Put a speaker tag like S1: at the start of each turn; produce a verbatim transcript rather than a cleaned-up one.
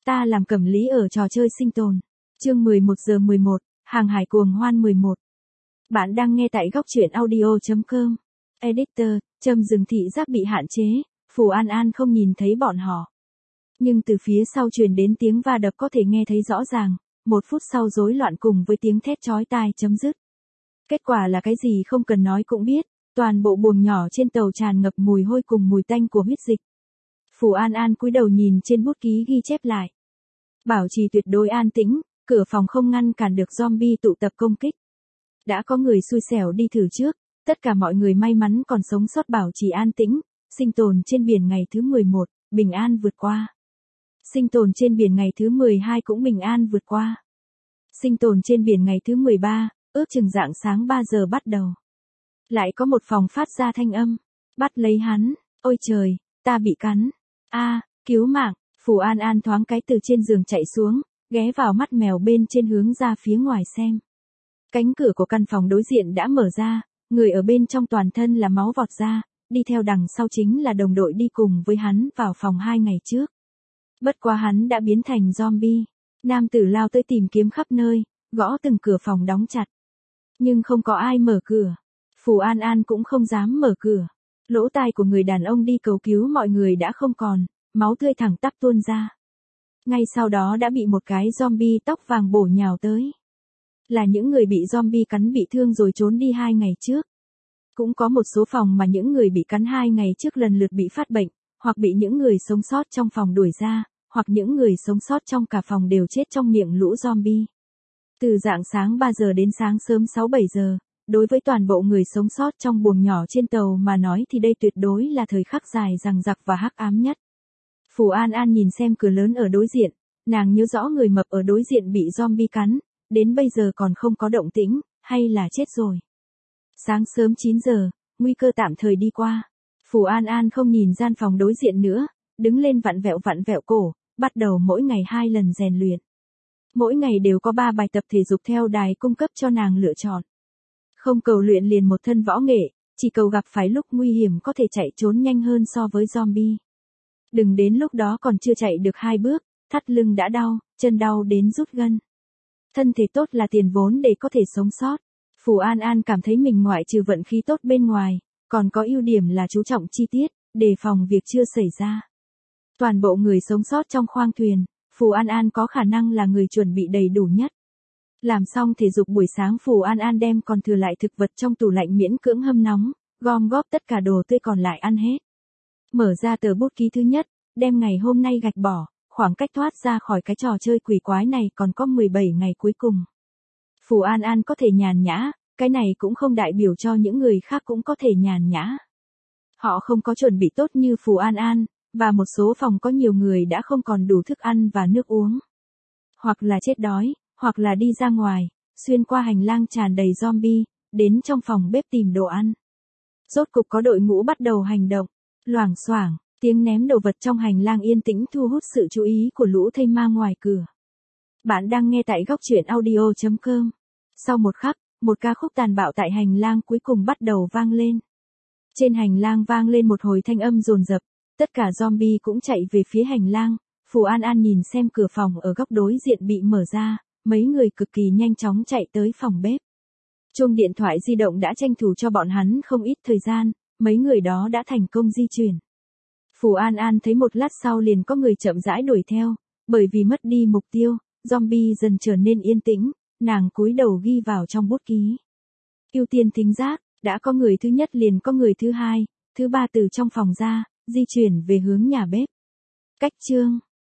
S1: Ta làm cẩm lý ở trò chơi sinh tồn. Chương mười một giờ mười một, hàng hải cuồng hoan mười một. Bạn đang nghe tại góc truyện audio chấm com. Editor, Trâm dừng thị giác bị hạn chế, Phù An An không nhìn thấy bọn họ. Nhưng từ phía sau truyền đến tiếng va đập có thể nghe thấy rõ ràng, một phút sau rối loạn cùng với tiếng thét chói tai chấm dứt. Kết quả là cái gì không cần nói cũng biết, toàn bộ buồng nhỏ trên tàu tràn ngập mùi hôi cùng mùi tanh của huyết dịch. Phù An An cúi đầu nhìn trên bút ký ghi chép lại. Bảo trì tuyệt đối an tĩnh, cửa phòng không ngăn cản được zombie tụ tập công kích. Đã có người xui xẻo đi thử trước, tất cả mọi người may mắn còn sống sót bảo trì an tĩnh, sinh tồn trên biển ngày thứ mười một, bình an vượt qua. Sinh tồn trên biển ngày thứ mười hai cũng bình an vượt qua. Sinh tồn trên biển ngày thứ mười ba, ước chừng rạng sáng ba giờ bắt đầu. Lại có một phòng phát ra thanh âm, bắt lấy hắn, ôi trời, ta bị cắn. A, cứu mạng. Phù An An thoáng cái từ trên giường chạy xuống, ghé vào mắt mèo bên trên hướng ra phía ngoài xem. Cánh cửa của căn phòng đối diện đã mở ra, người ở bên trong toàn thân là máu vọt ra, đi theo đằng sau chính là đồng đội đi cùng với hắn vào phòng hai ngày trước. Bất quá hắn đã biến thành zombie. Nam tử lao tới tìm kiếm khắp nơi, gõ từng cửa phòng đóng chặt. Nhưng không có ai mở cửa. Phù An An cũng không dám mở cửa. Lỗ tai của người đàn ông đi cầu cứu mọi người đã không còn, máu tươi thẳng tắp tuôn ra. Ngay sau đó đã bị một cái zombie tóc vàng bổ nhào tới. Là những người bị zombie cắn bị thương rồi trốn đi hai ngày trước. Cũng có một số phòng mà những người bị cắn hai ngày trước lần lượt bị phát bệnh, hoặc bị những người sống sót trong phòng đuổi ra, hoặc những người sống sót trong cả phòng đều chết trong miệng lũ zombie. Từ rạng sáng ba giờ đến sáng sớm sáu bảy giờ, đối với toàn bộ người sống sót trong buồng nhỏ trên tàu mà nói thì đây tuyệt đối là thời khắc dài dằng dặc và hắc ám nhất. Phù An An nhìn xem cửa lớn ở đối diện, nàng nhớ rõ người mập ở đối diện bị zombie cắn, đến bây giờ còn không có động tĩnh, hay là chết rồi. Sáng sớm chín giờ, nguy cơ tạm thời đi qua. Phù An An không nhìn gian phòng đối diện nữa, đứng lên vặn vẹo vặn vẹo cổ, bắt đầu mỗi ngày hai lần rèn luyện. Mỗi ngày đều có ba bài tập thể dục theo đài cung cấp cho nàng lựa chọn. Không cầu luyện liền một thân võ nghệ, chỉ cầu gặp phải lúc nguy hiểm có thể chạy trốn nhanh hơn so với zombie. Đừng đến lúc đó còn chưa chạy được hai bước, thắt lưng đã đau, chân đau đến rút gân. Thân thể tốt là tiền vốn để có thể sống sót. Phù An An cảm thấy mình ngoại trừ vận khí tốt bên ngoài, còn có ưu điểm là chú trọng chi tiết, đề phòng việc chưa xảy ra. Toàn bộ người sống sót trong khoang thuyền, Phù An An có khả năng là người chuẩn bị đầy đủ nhất. Làm xong thể dục buổi sáng Phù An An đem còn thừa lại thực vật trong tủ lạnh miễn cưỡng hâm nóng, gom góp tất cả đồ tươi còn lại ăn hết. Mở ra tờ bút ký thứ nhất, đem ngày hôm nay gạch bỏ, khoảng cách thoát ra khỏi cái trò chơi quỷ quái này còn có mười bảy ngày cuối cùng. Phù An An có thể nhàn nhã, cái này cũng không đại biểu cho những người khác cũng có thể nhàn nhã. Họ không có chuẩn bị tốt như Phù An An, và một số phòng có nhiều người đã không còn đủ thức ăn và nước uống. Hoặc là chết đói, hoặc là đi ra ngoài, xuyên qua hành lang tràn đầy zombie, đến trong phòng bếp tìm đồ ăn. Rốt cục có đội ngũ bắt đầu hành động, loảng xoảng, tiếng ném đồ vật trong hành lang yên tĩnh thu hút sự chú ý của lũ thây ma ngoài cửa. Bạn đang nghe tại góc truyện audio chấm com. Sau một khắc, một ca khúc tàn bạo tại hành lang cuối cùng bắt đầu vang lên. Trên hành lang vang lên một hồi thanh âm dồn dập, tất cả zombie cũng chạy về phía hành lang. Phù An An nhìn xem cửa phòng ở góc đối diện bị mở ra, mấy người cực kỳ nhanh chóng chạy tới phòng bếp. Chuông điện thoại di động đã tranh thủ cho bọn hắn không ít thời gian, mấy người đó đã thành công di chuyển. Phù An An thấy một lát sau liền có người chậm rãi đuổi theo, bởi vì mất đi mục tiêu, zombie dần trở nên yên tĩnh, nàng cúi đầu ghi vào trong bút ký. Ưu tiên thính giác, đã có người thứ nhất liền có người thứ hai, thứ ba từ trong phòng ra, di chuyển về hướng nhà bếp. Cách chương